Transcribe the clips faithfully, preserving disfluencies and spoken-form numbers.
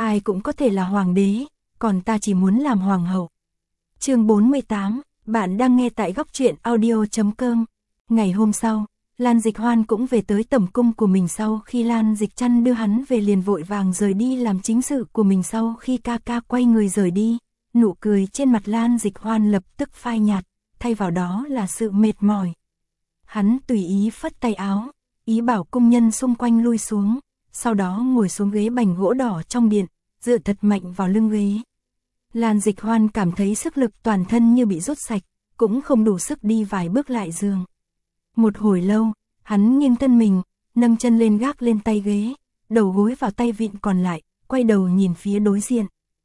ai cũng có thể là hoàng đế, còn ta chỉ muốn làm hoàng hậu. Chương bốn mươi tám, bạn đang nghe tại góc truyện audio chấm com. Ngày hôm sau, Lan Dịch Hoan cũng về tới tẩm cung của mình. Sau khi Lan Dịch Trăn đưa hắn về liền vội vàng rời đi làm chính sự của mình. Sau khi ca ca quay người rời đi, nụ cười trên mặt Lan Dịch Hoan lập tức phai nhạt, thay vào đó là sự mệt mỏi. Hắn tùy ý phất tay áo, ý bảo cung nhân xung quanh lui xuống, sau đó ngồi xuống ghế bành gỗ đỏ trong điện, dựa thật mạnh vào lưng ghế. Lan Dịch Hoan cảm thấy sức lực toàn thân như bị rút sạch, cũng không đủ sức đi vài bước lại giường. Một hồi lâu, hắn nghiêng thân mình, nâng chân lên gác lên tay ghế, đầu gối vào tay vịn còn lại, quay đầu nhìn phía đối diện.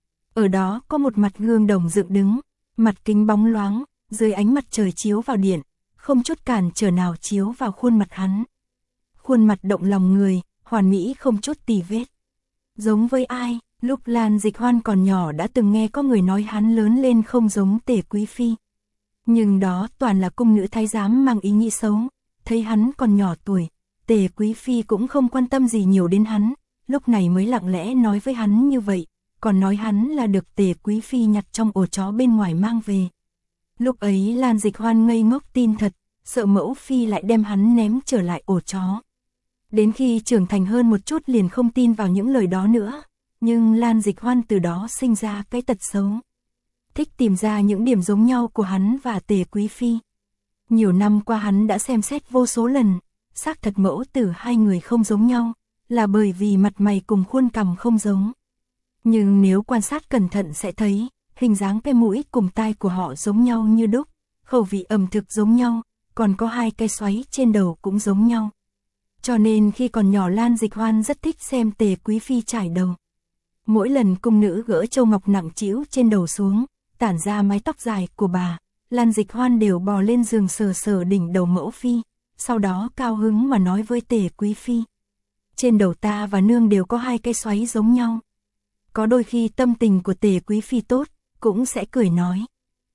Ở đó có một mặt gương đồng dựng đứng, mặt kính bóng loáng, dưới ánh mặt trời chiếu vào điện, không chút cản trở nào chiếu vào khuôn mặt hắn. Khuôn mặt động lòng người, hoàn mỹ không chút tì vết. Giống với ai, lúc Lan Dịch Hoan còn nhỏ đã từng nghe có người nói hắn lớn lên không giống Tề Quý Phi. Nhưng đó toàn là cung nữ thái giám mang ý nghĩ xấu, thấy hắn còn nhỏ tuổi, Tề Quý Phi cũng không quan tâm gì nhiều đến hắn, lúc này mới lặng lẽ nói với hắn như vậy, còn nói hắn là được Tề Quý Phi nhặt trong ổ chó bên ngoài mang về. Lúc ấy Lan Dịch Hoan ngây ngốc tin thật, sợ mẫu phi lại đem hắn ném trở lại ổ chó. Đến khi trưởng thành hơn một chút liền không tin vào những lời đó nữa, nhưng Lan Dịch Hoan từ đó sinh ra cái tật xấu. Thích tìm ra những điểm giống nhau của hắn và Tề Quý Phi. Nhiều năm qua hắn đã xem xét vô số lần, xác thật mẫu tử hai người không giống nhau, là bởi vì mặt mày cùng khuôn cằm không giống. Nhưng nếu quan sát cẩn thận sẽ thấy, hình dáng cái mũi cùng tai của họ giống nhau như đúc, khẩu vị ẩm thực giống nhau, còn có hai cái xoáy trên đầu cũng giống nhau. Cho nên khi còn nhỏ Lan Dịch Hoan rất thích xem Tề Quý Phi chải đầu. Mỗi lần cung nữ gỡ châu ngọc nặng trĩu trên đầu xuống, tản ra mái tóc dài của bà, Lan Dịch Hoan đều bò lên giường sờ sờ đỉnh đầu mẫu phi, sau đó cao hứng mà nói với Tề Quý Phi. Trên đầu ta và nương đều có hai cái xoáy giống nhau. Có đôi khi tâm tình của Tề Quý Phi tốt, cũng sẽ cười nói.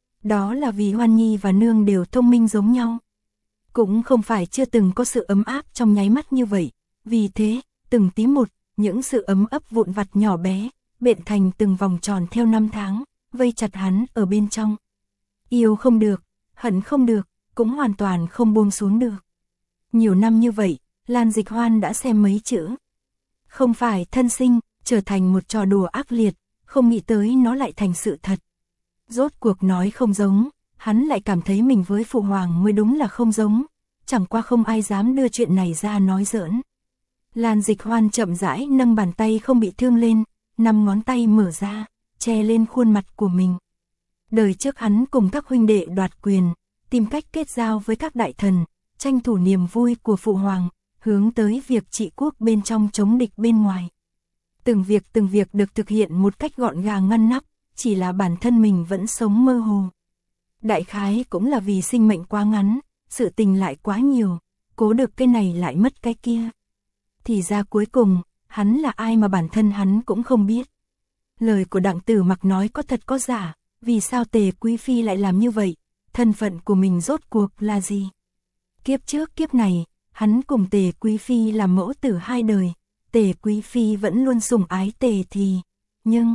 Đó là vì Hoan Nhi và nương đều thông minh giống nhau. Cũng không phải chưa từng có sự ấm áp trong nháy mắt như vậy, vì thế, từng tí một, những sự ấm ấp vụn vặt nhỏ bé, bện thành từng vòng tròn theo năm tháng, vây chặt hắn ở bên trong. Yêu không được, hận không được, cũng hoàn toàn không buông xuống được. Nhiều năm như vậy, Lan Dịch Hoan đã xem mấy chữ. Không phải thân sinh, trở thành một trò đùa ác liệt, không nghĩ tới nó lại thành sự thật. Rốt cuộc nói không giống, hắn lại cảm thấy mình với Phụ Hoàng mới đúng là không giống, chẳng qua không ai dám đưa chuyện này ra nói giỡn. Lan Dịch Hoan chậm rãi nâng bàn tay không bị thương lên, năm ngón tay mở ra, che lên khuôn mặt của mình. Đời trước hắn cùng các huynh đệ đoạt quyền, tìm cách kết giao với các đại thần, tranh thủ niềm vui của Phụ Hoàng, hướng tới việc trị quốc bên trong chống địch bên ngoài. Từng việc từng việc được thực hiện một cách gọn gàng ngăn nắp, chỉ là bản thân mình vẫn sống mơ hồ. Đại khái cũng là vì sinh mệnh quá ngắn, sự tình lại quá nhiều, cố được cái này lại mất cái kia. Thì ra cuối cùng, hắn là ai mà bản thân hắn cũng không biết. Lời của Đặng Tử Mặc nói có thật có giả, vì sao Tề Quý Phi lại làm như vậy, thân phận của mình rốt cuộc là gì? Kiếp trước kiếp này, hắn cùng Tề Quý Phi làm mẫu tử hai đời, Tề Quý Phi vẫn luôn sủng ái Tề thì, nhưng...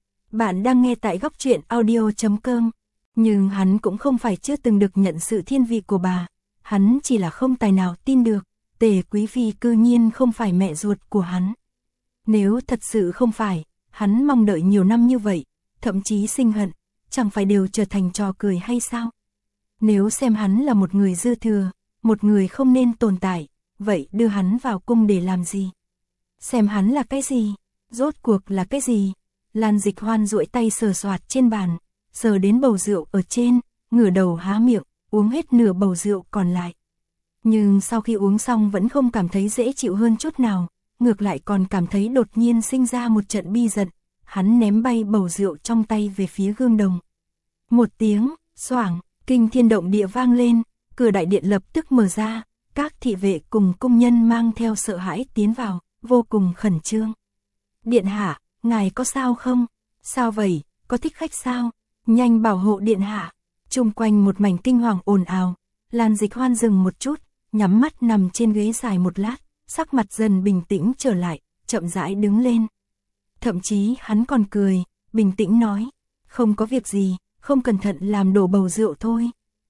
Bạn đang nghe tại góc truyện audio chấm com, nhưng hắn cũng không phải chưa từng được nhận sự thiên vị của bà, hắn chỉ là không tài nào tin được, Tề Quý Phi cư nhiên không phải mẹ ruột của hắn. Nếu thật sự không phải, hắn mong đợi nhiều năm như vậy, thậm chí sinh hận, chẳng phải đều trở thành trò cười hay sao? Nếu xem hắn là một người dư thừa, một người không nên tồn tại, vậy đưa hắn vào cung để làm gì? Xem hắn là cái gì? Rốt cuộc là cái gì? Lan Dịch Hoan duỗi tay sờ soạt trên bàn, sờ đến bầu rượu ở trên, ngửa đầu há miệng, uống hết nửa bầu rượu còn lại. Nhưng sau khi uống xong vẫn không cảm thấy dễ chịu hơn chút nào, ngược lại còn cảm thấy đột nhiên sinh ra một trận bi giận, hắn ném bay bầu rượu trong tay về phía gương đồng. Một tiếng, xoảng, kinh thiên động địa vang lên, cửa đại điện lập tức mở ra, các thị vệ cùng cung nhân mang theo sợ hãi tiến vào, vô cùng khẩn trương. Điện hạ, ngài có sao không? Sao vậy, có thích khách sao? Nhanh bảo hộ điện hạ. Chung quanh một mảnh kinh hoàng ồn ào, Lan Dịch Hoan dừng một chút, nhắm mắt nằm trên ghế dài một lát, sắc mặt dần bình tĩnh trở lại, chậm rãi đứng lên. thậm chí hắn còn cười, bình tĩnh nói, không có việc gì, không cẩn thận làm đổ bầu rượu thôi.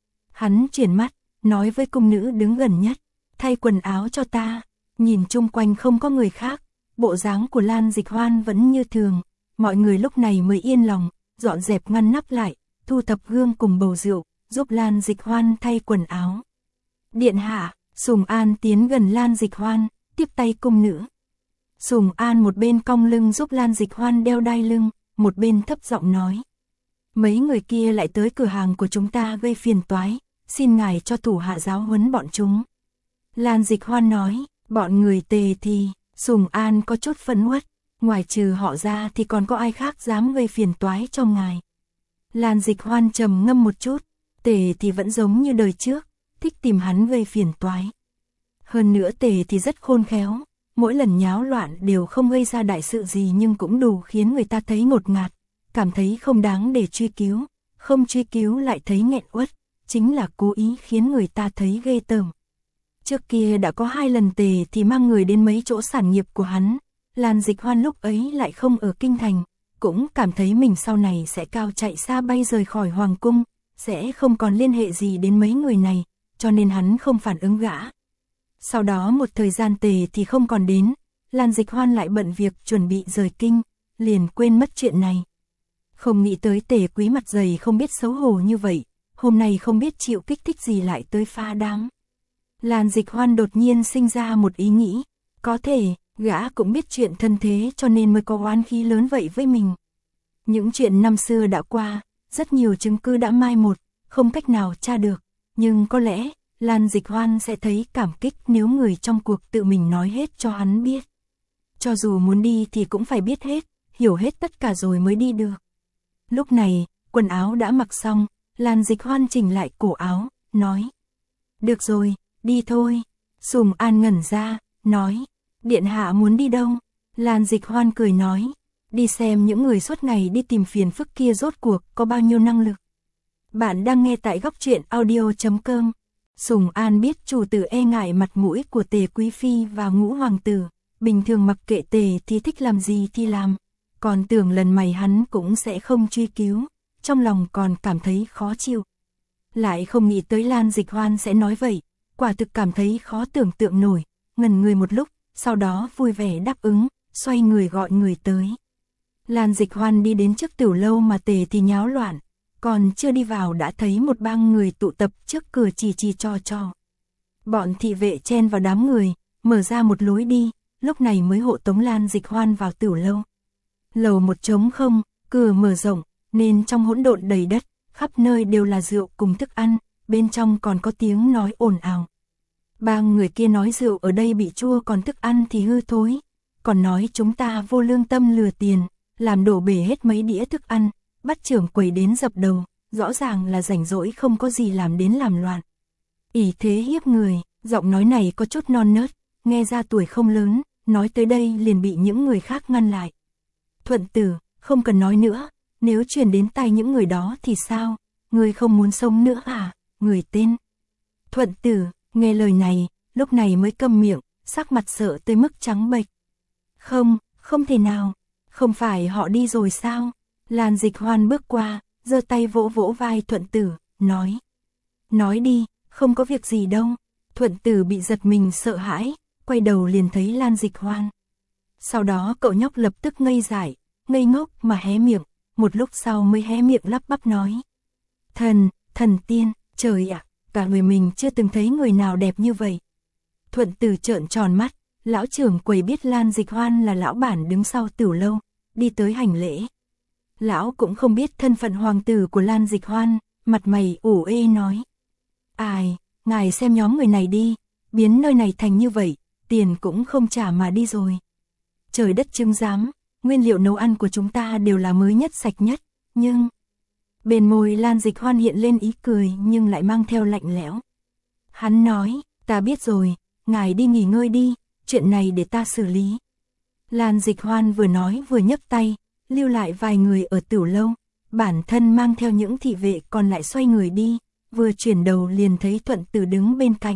Hắn chuyển mắt, nói với cung nữ đứng gần nhất, thay quần áo cho ta, nhìn chung quanh không có người khác, bộ dáng của Lan Dịch Hoan vẫn như thường, mọi người lúc này mới yên lòng, dọn dẹp ngăn nắp lại, thu thập gương cùng bầu rượu, giúp Lan Dịch Hoan thay quần áo. Điện hạ, Sùng An tiến gần Lan Dịch Hoan, tiếp tay cung nữ. Sùng An một bên cong lưng giúp Lan Dịch Hoan đeo đai lưng, một bên thấp giọng nói. Mấy người kia lại tới cửa hàng của chúng ta gây phiền toái, xin ngài cho thủ hạ giáo huấn bọn chúng. Lan Dịch Hoan nói, bọn người Tề thì, Sùng An có chút phẫn uất, ngoài trừ họ ra thì còn có ai khác dám gây phiền toái cho ngài. Lan Dịch Hoan trầm ngâm một chút, Tề thì vẫn giống như đời trước, thích tìm hắn gây phiền toái. Hơn nữa Tề thì rất khôn khéo, mỗi lần nháo loạn đều không gây ra đại sự gì nhưng cũng đủ khiến người ta thấy ngột ngạt, cảm thấy không đáng để truy cứu, không truy cứu lại thấy nghẹn uất, chính là cố ý khiến người ta thấy ghê tởm. Trước kia đã có hai lần Tề thì mang người đến mấy chỗ sản nghiệp của hắn, Lan Dịch Hoan lúc ấy lại không ở kinh thành, cũng cảm thấy mình sau này sẽ cao chạy xa bay rời khỏi hoàng cung, sẽ không còn liên hệ gì đến mấy người này, cho nên hắn không phản ứng gã. Sau đó một thời gian Tề thì không còn đến, Lan Dịch Hoan lại bận việc chuẩn bị rời kinh, liền quên mất chuyện này. Không nghĩ tới Tề Quý mặt dày không biết xấu hổ như vậy, hôm nay không biết chịu kích thích gì lại tới phá đám. Lan Dịch Hoan đột nhiên sinh ra một ý nghĩ, có thể, gã cũng biết chuyện thân thế cho nên mới có oán khí lớn vậy với mình. Những chuyện năm xưa đã qua, rất nhiều chứng cứ đã mai một, không cách nào tra được, nhưng có lẽ Lan Dịch Hoan sẽ thấy cảm kích nếu người trong cuộc tự mình nói hết cho hắn biết. Cho dù muốn đi thì cũng phải biết hết, hiểu hết tất cả rồi mới đi được. Lúc này, quần áo đã mặc xong, Lan Dịch Hoan chỉnh lại cổ áo, nói. Được rồi, đi thôi. Sùng An ngẩn ra, nói. Điện hạ muốn đi đâu? Lan Dịch Hoan cười nói. Đi xem những người suốt ngày đi tìm phiền phức kia rốt cuộc có bao nhiêu năng lực. Bạn đang nghe tại góc truyện audio chấm com. Sùng An biết chủ tử e ngại mặt mũi của Tề Quý Phi và Ngũ Hoàng tử, bình thường mặc kệ Tề thì thích làm gì thì làm, còn tưởng lần mày hắn cũng sẽ không truy cứu, trong lòng còn cảm thấy khó chịu. Lại không nghĩ tới Lan Dịch Hoan sẽ nói vậy, quả thực cảm thấy khó tưởng tượng nổi, ngẩn người một lúc, sau đó vui vẻ đáp ứng, xoay người gọi người tới. Lan Dịch Hoan đi đến trước tiểu lâu mà Tề thì nháo loạn, còn chưa đi vào đã thấy một bang người tụ tập trước cửa chỉ chỉ cho cho. Bọn thị vệ chen vào đám người, mở ra một lối đi, lúc này mới hộ tống Lan Dịch Hoan vào tiểu lâu. Lầu một trống không, cửa mở rộng, nên trong hỗn độn đầy đất, khắp nơi đều là rượu cùng thức ăn, bên trong còn có tiếng nói ồn ào. Bang người kia nói rượu ở đây bị chua còn thức ăn thì hư thối, còn nói chúng ta vô lương tâm lừa tiền, làm đổ bể hết mấy đĩa thức ăn, bắt trưởng quầy đến dập đầu, rõ ràng là rảnh rỗi không có gì làm đến làm loạn. Ỷ thế hiếp người, giọng nói này có chút non nớt, nghe ra tuổi không lớn, nói tới đây liền bị những người khác ngăn lại. Thuận tử, không cần nói nữa, nếu truyền đến tai những người đó thì sao, người không muốn sống nữa à, người tên. Thuận tử, nghe lời này, lúc này mới câm miệng, sắc mặt sợ tới mức trắng bệch. Không, không thể nào, không phải họ đi rồi sao? Lan Dịch Hoan bước qua, giơ tay vỗ vỗ vai Thuận tử, nói. Nói đi, không có việc gì đâu. Thuận tử bị giật mình sợ hãi, quay đầu liền thấy Lan Dịch Hoan. Sau đó cậu nhóc lập tức ngây dại, ngây ngốc mà hé miệng, một lúc sau mới hé miệng lắp bắp nói. Thần, thần tiên, trời ạ, cả người mình chưa từng thấy người nào đẹp như vậy. Thuận tử trợn tròn mắt, lão trưởng quầy biết Lan Dịch Hoan là lão bản đứng sau tiểu lâu, đi tới hành lễ. Lão cũng không biết thân phận hoàng tử của Lan Dịch Hoan, mặt mày ủ ê nói. Ai, ngài xem nhóm người này đi, biến nơi này thành như vậy, tiền cũng không trả mà đi rồi. Trời đất chứng giám, nguyên liệu nấu ăn của chúng ta đều là mới nhất sạch nhất, nhưng... Bên môi Lan Dịch Hoan hiện lên ý cười nhưng lại mang theo lạnh lẽo. Hắn nói, ta biết rồi, ngài đi nghỉ ngơi đi, chuyện này để ta xử lý. Lan Dịch Hoan vừa nói vừa nhấc tay, lưu lại vài người ở tiểu lâu, bản thân mang theo những thị vệ còn lại xoay người đi, vừa chuyển đầu liền thấy Thuận tử đứng bên cạnh.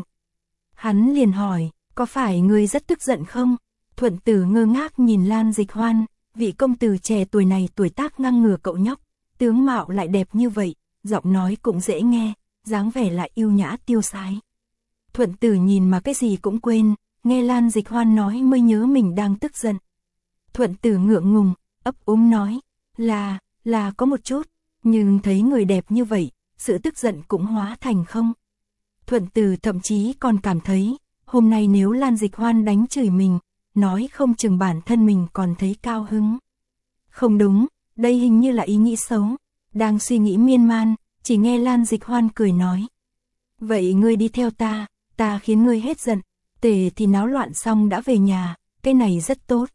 Hắn liền hỏi, có phải ngươi rất tức giận không? Thuận tử ngơ ngác nhìn Lan Dịch Hoan, vị công tử trẻ tuổi này tuổi tác ngang ngửa cậu nhóc, tướng mạo lại đẹp như vậy, giọng nói cũng dễ nghe, dáng vẻ lại yêu nhã tiêu sái. Thuận Tử nhìn mà cái gì cũng quên, nghe Lan Dịch Hoan nói mới nhớ mình đang tức giận. Thuận Tử ngượng ngùng, ấp úng nói, là, là có một chút, nhưng thấy người đẹp như vậy, sự tức giận cũng hóa thành không. Thuận Tử thậm chí còn cảm thấy, hôm nay nếu Lan Dịch Hoan đánh chửi mình, nói không chừng bản thân mình còn thấy cao hứng. Không đúng, đây hình như là ý nghĩ xấu, đang suy nghĩ miên man, chỉ nghe Lan Dịch Hoan cười nói. Vậy ngươi đi theo ta, ta khiến ngươi hết giận, Tề thì náo loạn xong đã về nhà, cái này rất tốt.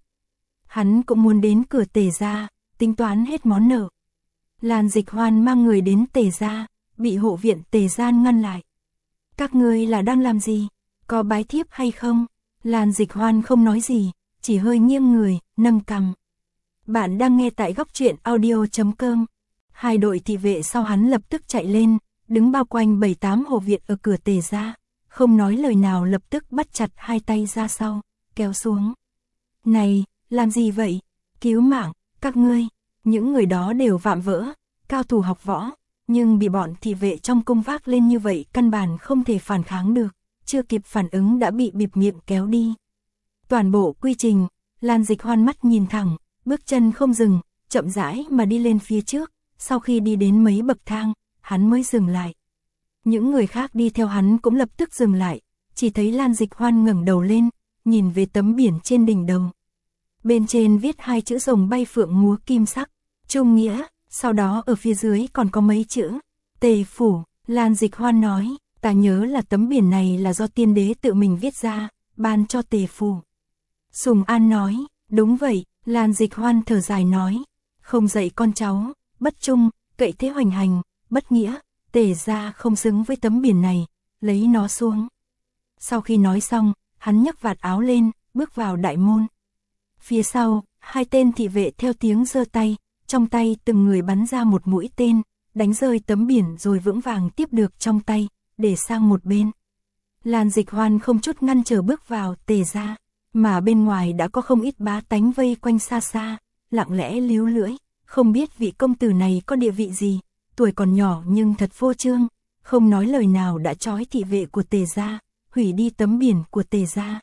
Hắn cũng muốn đến cửa Tề gia, tính toán hết món nợ. Lan Dịch Hoan mang người đến Tề gia, bị hộ viện Tề gia ngăn lại. Các ngươi là đang làm gì? Có bái thiếp hay không? Lan Dịch Hoan không nói gì, chỉ hơi nghiêng người, nâng cằm. Bạn đang nghe tại góc truyện audio chấm com. Hai đội thị vệ sau hắn lập tức chạy lên, đứng bao quanh bảy tám hộ viện ở cửa Tề gia, không nói lời nào lập tức bắt chặt hai tay ra sau, kéo xuống. Này, làm gì vậy? Cứu mạng, các ngươi. Những người đó đều vạm vỡ, cao thủ học võ, nhưng bị bọn thị vệ trong cung vác lên như vậy căn bản không thể phản kháng được, chưa kịp phản ứng đã bị bịp miệng kéo đi. Toàn bộ quy trình, Lan Dịch Hoan mắt nhìn thẳng, bước chân không dừng, chậm rãi mà đi lên phía trước, sau khi đi đến mấy bậc thang, hắn mới dừng lại. Những người khác đi theo hắn cũng lập tức dừng lại, chỉ thấy Lan Dịch Hoan ngẩng đầu lên, nhìn về tấm biển trên đỉnh đầu. Bên trên viết hai chữ rồng bay phượng múa kim sắc, Trung Nghĩa, sau đó ở phía dưới còn có mấy chữ, Tề Phủ. Lan Dịch Hoan nói, ta nhớ là tấm biển này là do tiên đế tự mình viết ra, ban cho Tề Phủ. Sùng An nói, đúng vậy. Lan Dịch Hoan thở dài nói, không dạy con cháu, bất trung, cậy thế hoành hành, bất nghĩa, Tề gia không xứng với tấm biển này, lấy nó xuống. Sau khi nói xong, hắn nhấc vạt áo lên, bước vào đại môn. Phía sau, hai tên thị vệ theo tiếng giơ tay, trong tay từng người bắn ra một mũi tên, đánh rơi tấm biển rồi vững vàng tiếp được trong tay, để sang một bên. Lan Dịch Hoan không chút ngăn trở bước vào Tề gia, mà bên ngoài đã có không ít bá tánh vây quanh xa xa, lặng lẽ líu lưỡi, không biết vị công tử này có địa vị gì, tuổi còn nhỏ nhưng thật phô trương, không nói lời nào đã trói thị vệ của Tề gia, hủy đi tấm biển của Tề gia.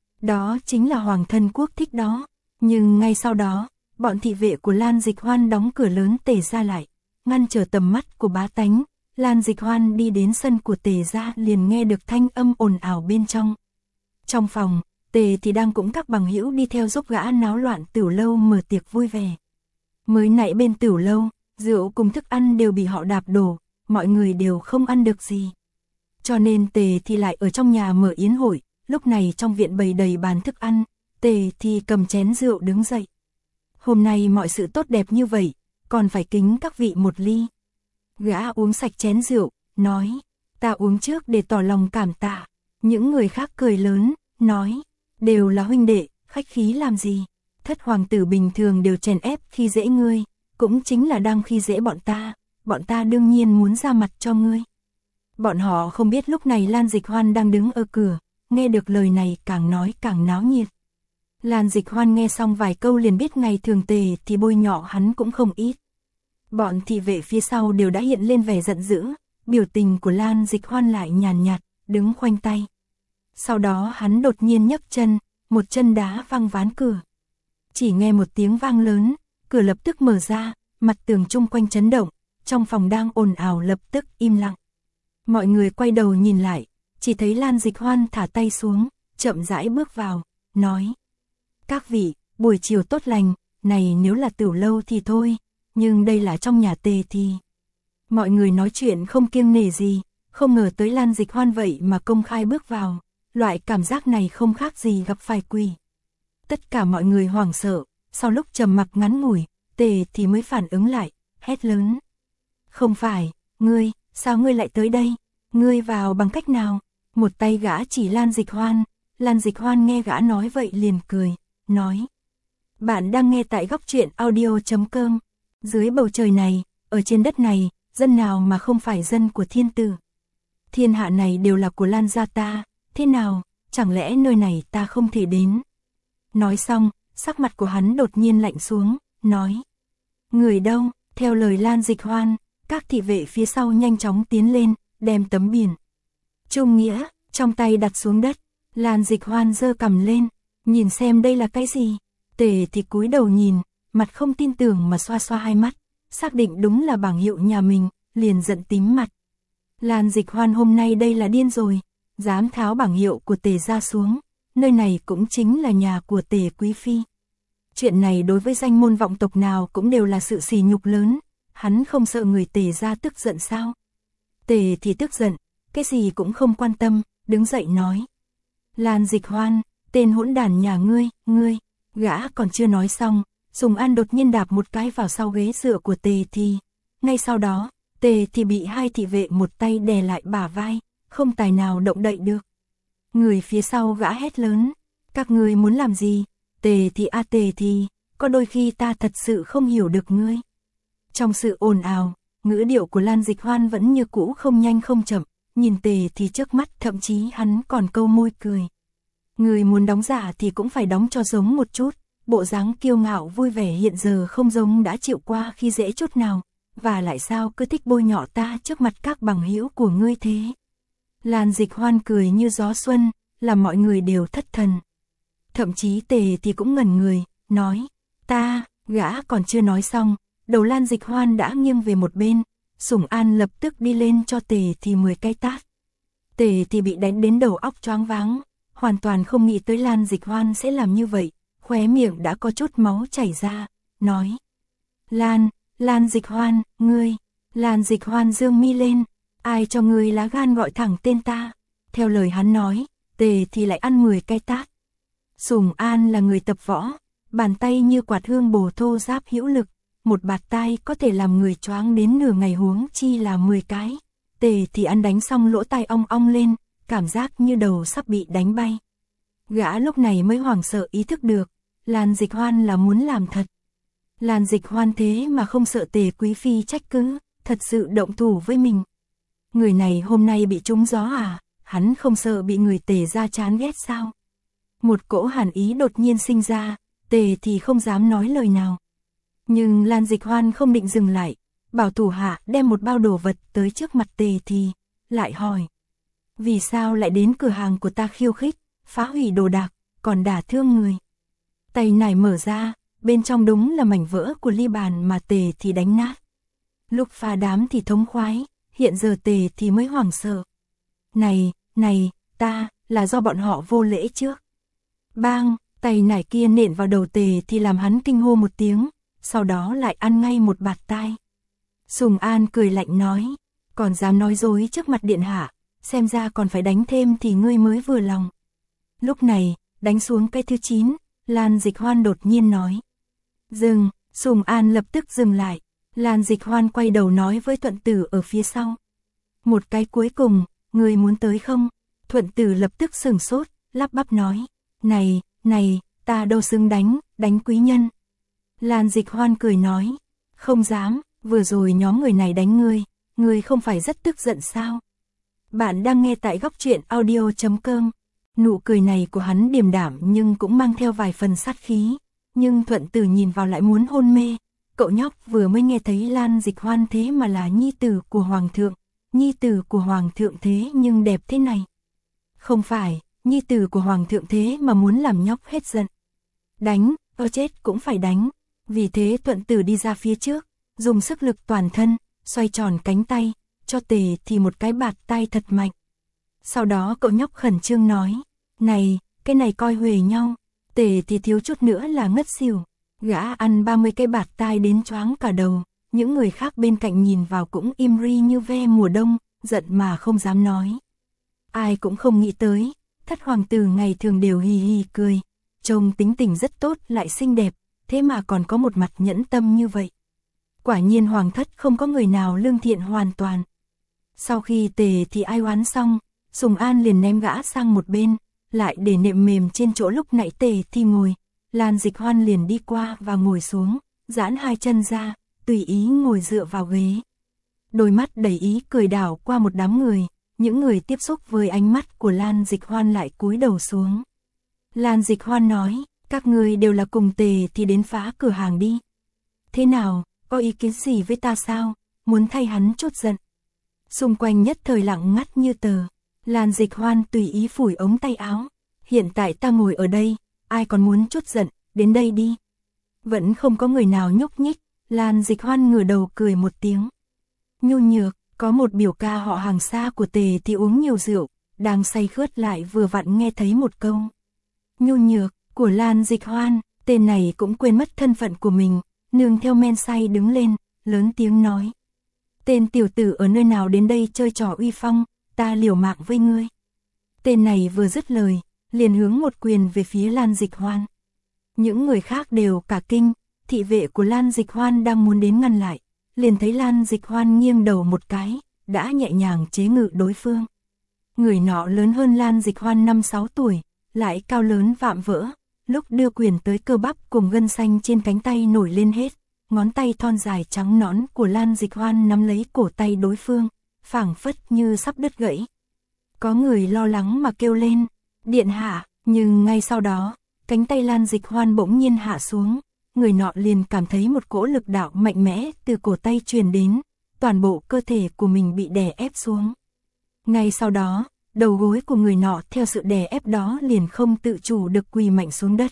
Đó chính là Hoàng Thân Quốc Thích đó, nhưng ngay sau đó, bọn thị vệ của Lan Dịch Hoan đóng cửa lớn Tề gia lại, ngăn trở tầm mắt của bá tánh. Lan Dịch Hoan đi đến sân của Tề gia liền nghe được thanh âm ồn ào bên trong. Trong phòng, Tề thì đang cũng các bằng hữu đi theo giúp gã náo loạn tửu lâu mở tiệc vui vẻ. Mới nãy bên tửu lâu, rượu cùng thức ăn đều bị họ đạp đổ, mọi người đều không ăn được gì. Cho nên Tề thì lại ở trong nhà mở yến hội, lúc này trong viện bày đầy bàn thức ăn, Tề thì cầm chén rượu đứng dậy. Hôm nay mọi sự tốt đẹp như vậy, còn phải kính các vị một ly. Gã uống sạch chén rượu, nói, ta uống trước để tỏ lòng cảm tạ. Những người khác cười lớn, nói, đều là huynh đệ, khách khí làm gì. Thất hoàng tử bình thường đều chèn ép khi dễ ngươi, cũng chính là đang khi dễ bọn ta, bọn ta đương nhiên muốn ra mặt cho ngươi. Bọn họ không biết lúc này Lan Dịch Hoan đang đứng ở cửa, nghe được lời này càng nói càng náo nhiệt. Lan Dịch Hoan nghe xong vài câu liền biết ngày thường Tề thì bôi nhọ hắn cũng không ít. Bọn thị vệ phía sau đều đã hiện lên vẻ giận dữ, biểu tình của Lan Dịch Hoan lại nhàn nhạt, đứng khoanh tay. Sau đó hắn đột nhiên nhấc chân, một chân đá văng ván cửa. Chỉ nghe một tiếng vang lớn, cửa lập tức mở ra, mặt tường chung quanh chấn động, trong phòng đang ồn ào lập tức im lặng. Mọi người quay đầu nhìn lại, chỉ thấy Lan Dịch Hoan thả tay xuống, chậm rãi bước vào, nói: "Các vị, buổi chiều tốt lành, này nếu là tửu lâu thì thôi, nhưng đây là trong nhà Tề thì..." Mọi người nói chuyện không kiêng nể gì, không ngờ tới Lan Dịch Hoan vậy mà công khai bước vào, loại cảm giác này không khác gì gặp phải quỷ. Tất cả mọi người hoảng sợ, sau lúc trầm mặc ngắn ngủi, Tề thì mới phản ứng lại, hét lớn: "Không phải, ngươi, sao ngươi lại tới đây? Ngươi vào bằng cách nào?" Một tay gã chỉ Lan Dịch Hoan, Lan Dịch Hoan nghe gã nói vậy liền cười, nói: "Bạn đang nghe tại góc truyện audio chấm com. Dưới bầu trời này, ở trên đất này, dân nào mà không phải dân của thiên tử? Thiên hạ này đều là của Lan gia ta, thế nào, chẳng lẽ nơi này ta không thể đến?" Nói xong, sắc mặt của hắn đột nhiên lạnh xuống, nói. Người đâu, theo lời Lan Dịch Hoan, các thị vệ phía sau nhanh chóng tiến lên, đem tấm biển Trung Nghĩa, trong tay đặt xuống đất. Lan Dịch Hoan giơ cằm lên, nhìn xem đây là cái gì. Tề thì cúi đầu nhìn, mặt không tin tưởng mà xoa xoa hai mắt, xác định đúng là bảng hiệu nhà mình, liền giận tím mặt. Lan Dịch Hoan hôm nay đây là điên rồi, dám tháo bảng hiệu của Tề ra xuống, nơi này cũng chính là nhà của Tề Quý Phi. Chuyện này đối với danh môn vọng tộc nào cũng đều là sự sỉ nhục lớn, hắn không sợ người Tề ra tức giận sao? Tề thì tức giận, cái gì cũng không quan tâm, đứng dậy nói. Lan Dịch Hoan, tên hỗn đản nhà ngươi, ngươi, gã còn chưa nói xong, Sùng An đột nhiên đạp một cái vào sau ghế dựa của Tề thì. Ngay sau đó, Tề thì bị hai thị vệ một tay đè lại bả vai, không tài nào động đậy được. Người phía sau gã hét lớn, các ngươi muốn làm gì? Tề thì a à, Tề thì, có đôi khi ta thật sự không hiểu được ngươi. Trong sự ồn ào, ngữ điệu của Lan Dịch Hoan vẫn như cũ không nhanh không chậm, nhìn Tề thì trước mắt thậm chí hắn còn câu môi cười. Người muốn đóng giả thì cũng phải đóng cho giống một chút, bộ dáng kiêu ngạo vui vẻ hiện giờ không giống đã chịu qua khi dễ chút nào, và lại sao cứ thích bôi nhọ ta trước mặt các bằng hữu của ngươi thế. Lan Dịch Hoan cười như gió xuân, làm mọi người đều thất thần. Thậm chí Tề thì cũng ngẩn người, nói, ta, gã còn chưa nói xong, đầu Lan Dịch Hoan đã nghiêng về một bên, Sủng An lập tức đi lên cho Tề thì mười cái tát. Tề thì bị đánh đến đầu óc choáng váng, hoàn toàn không nghĩ tới Lan Dịch Hoan sẽ làm như vậy, khóe miệng đã có chút máu chảy ra, nói. Lan, Lan Dịch Hoan, ngươi, Lan Dịch Hoan dương mi lên, ai cho ngươi lá gan gọi thẳng tên ta, theo lời hắn nói, Tề thì lại ăn mười cái tát. Sủng An là người tập võ, bàn tay như quạt hương bổ thô giáp hữu lực, một bạt tai có thể làm người choáng đến nửa ngày huống chi là mười cái. Tề thì ăn đánh xong lỗ tai ong ong lên, cảm giác như đầu sắp bị đánh bay. Gã lúc này mới hoảng sợ ý thức được, Lan Dịch Hoan là muốn làm thật. Lan Dịch Hoan thế mà không sợ Tề Quý Phi trách cứ, thật sự động thủ với mình. Người này hôm nay bị trúng gió à, hắn không sợ bị người Tề ra chán ghét sao? Một cỗ hàn ý đột nhiên sinh ra, Tề thì không dám nói lời nào. Nhưng Lan Dịch Hoan không định dừng lại, bảo thủ hạ đem một bao đồ vật tới trước mặt Tề thì, lại hỏi. Vì sao lại đến cửa hàng của ta khiêu khích, phá hủy đồ đạc, còn đả thương người? Tay nải mở ra, bên trong đúng là mảnh vỡ của ly bàn mà Tề thì đánh nát. Lúc phá đám thì thống khoái, hiện giờ Tề thì mới hoảng sợ. Này, này, ta, là do bọn họ vô lễ trước. Bang, tay nải kia nện vào đầu Tề thì làm hắn kinh hô một tiếng, sau đó lại ăn ngay một bạt tai. Sùng An cười lạnh nói, còn dám nói dối trước mặt điện hạ, xem ra còn phải đánh thêm thì ngươi mới vừa lòng. Lúc này, đánh xuống cái thứ chín, Lan Dịch Hoan đột nhiên nói. Dừng, Sùng An lập tức dừng lại, Lan Dịch Hoan quay đầu nói với Thuận Tử ở phía sau. Một cái cuối cùng, ngươi muốn tới không? Thuận Tử lập tức sửng sốt, lắp bắp nói. Này, này, ta đâu xứng đánh, đánh quý nhân. Lan Dịch Hoan cười nói, không dám, vừa rồi nhóm người này đánh ngươi, ngươi không phải rất tức giận sao? Bạn đang nghe tại góc truyện audio chấm com. Nụ cười này của hắn điềm đạm nhưng cũng mang theo vài phần sát khí, nhưng Thuận Tử nhìn vào lại muốn hôn mê. Cậu nhóc vừa mới nghe thấy Lan Dịch Hoan thế mà là nhi tử của Hoàng thượng, nhi tử của Hoàng thượng thế nhưng đẹp thế này. Không phải, nhi tử của Hoàng thượng thế mà muốn làm nhóc hết giận. Đánh, ơ chết cũng phải đánh. Vì thế Thuận Tử đi ra phía trước, dùng sức lực toàn thân, xoay tròn cánh tay, cho Tề thì một cái bạt tai thật mạnh. Sau đó cậu nhóc khẩn trương nói, này, cái này coi huề nhau. Tề thì thiếu chút nữa là ngất xỉu, gã ăn ba mươi cái bạt tai đến choáng cả đầu. Những người khác bên cạnh nhìn vào cũng im ri như ve mùa đông, giận mà không dám nói. Ai cũng không nghĩ tới, thất hoàng tử ngày thường đều hì hì cười, trông tính tình rất tốt lại xinh đẹp, thế mà còn có một mặt nhẫn tâm như vậy. Quả nhiên hoàng thất không có người nào lương thiện hoàn toàn. Sau khi Tề thì ai oán xong, Sùng An liền ném gã sang một bên, lại để nệm mềm trên chỗ lúc nãy Tề thì ngồi. Lan Dịch Hoan liền đi qua và ngồi xuống, giãn hai chân ra, tùy ý ngồi dựa vào ghế. Đôi mắt đầy ý cười đảo qua một đám người, những người tiếp xúc với ánh mắt của Lan Dịch Hoan lại cúi đầu xuống. Lan Dịch Hoan nói, Các ngươi đều là cùng Tề thì đến phá cửa hàng đi. Thế nào, có ý kiến gì với ta sao, muốn thay hắn chốt giận. Xung quanh nhất thời lặng ngắt như tờ. Lan Dịch Hoan tùy ý phủi ống tay áo. Hiện tại ta ngồi ở đây, ai còn muốn chốt giận, đến đây đi. Vẫn không có người nào nhúc nhích, Lan Dịch Hoan ngửa đầu cười một tiếng. Nhu nhược, có một biểu ca họ hàng xa của Tề thì uống nhiều rượu, đang say khướt lại vừa vặn nghe thấy một câu. Nhu nhược, của Lan Dịch Hoan, tên này cũng quên mất thân phận của mình, nương theo men say đứng lên, lớn tiếng nói. Tên tiểu tử ở nơi nào đến đây chơi trò uy phong, ta liều mạng với ngươi. Tên này vừa dứt lời, liền hướng một quyền về phía Lan Dịch Hoan. Những người khác đều cả kinh, thị vệ của Lan Dịch Hoan đang muốn đến ngăn lại, liền thấy Lan Dịch Hoan nghiêng đầu một cái, đã nhẹ nhàng chế ngự đối phương. Người nọ lớn hơn Lan Dịch Hoan năm sáu tuổi, lại cao lớn vạm vỡ, lúc đưa quyền tới cơ bắp cùng gân xanh trên cánh tay nổi lên hết, ngón tay thon dài trắng nõn của Lan Dịch Hoan nắm lấy cổ tay đối phương, phảng phất như sắp đứt gãy. Có người lo lắng mà kêu lên, điện hạ, nhưng ngay sau đó, cánh tay Lan Dịch Hoan bỗng nhiên hạ xuống, người nọ liền cảm thấy một cỗ lực đạo mạnh mẽ từ cổ tay truyền đến, toàn bộ cơ thể của mình bị đè ép xuống. Ngay sau đó, đầu gối của người nọ theo sự đè ép đó liền không tự chủ được quỳ mạnh xuống đất.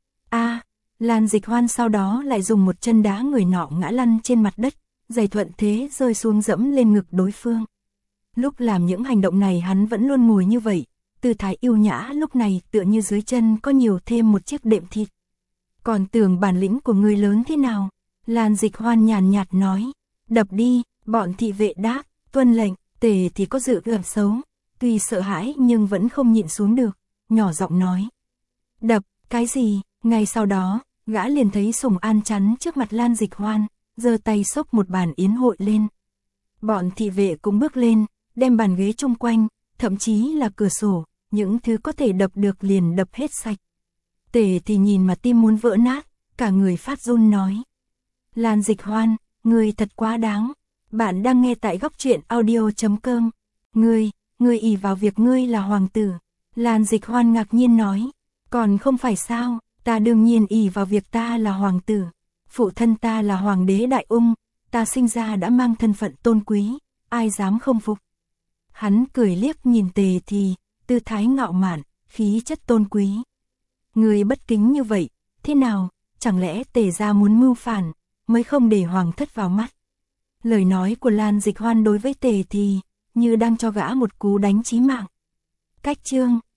A, Lan Dịch Hoan sau đó lại dùng một chân đá người nọ ngã lăn trên mặt đất, giày thuận thế rơi xuống dẫm lên ngực đối phương. Lúc làm những hành động này hắn vẫn luôn ngồi như vậy, tư thái yêu nhã lúc này tựa như dưới chân có nhiều thêm một chiếc đệm thịt. Còn tưởng bản lĩnh của người lớn thế nào? Lan Dịch Hoan nhàn nhạt nói, đập đi, bọn thị vệ đáp, tuân lệnh. Tề thì có dự cảm xấu, tuy sợ hãi nhưng vẫn không nhịn xuống được, nhỏ giọng nói. Đập, cái gì? Ngay sau đó, gã liền thấy Sùng An chắn trước mặt Lan Dịch Hoan, giơ tay xốc một bàn yến hội lên. Bọn thị vệ cũng bước lên, đem bàn ghế chung quanh, thậm chí là cửa sổ, những thứ có thể đập được liền đập hết sạch. Tề thì nhìn mà tim muốn vỡ nát, cả người phát run nói. Lan Dịch Hoan, ngươi thật quá đáng. Bạn đang nghe tại góc truyện audio chấm com. Ngươi, ngươi ỷ vào việc ngươi là hoàng tử. Lan Dịch Hoan ngạc nhiên nói. Còn không phải sao, ta đương nhiên ỷ vào việc ta là hoàng tử. Phụ thân ta là hoàng đế Đại Ung, ta sinh ra đã mang thân phận tôn quý, ai dám không phục. Hắn cười liếc nhìn Tề thì, tư thái ngạo mạn, khí chất tôn quý. Ngươi bất kính như vậy, thế nào, chẳng lẽ Tề gia muốn mưu phản, mới không để hoàng thất vào mắt. Lời nói của Lan Dịch Hoan đối với Tề thì, như đang cho gã một cú đánh chí mạng. Cách chương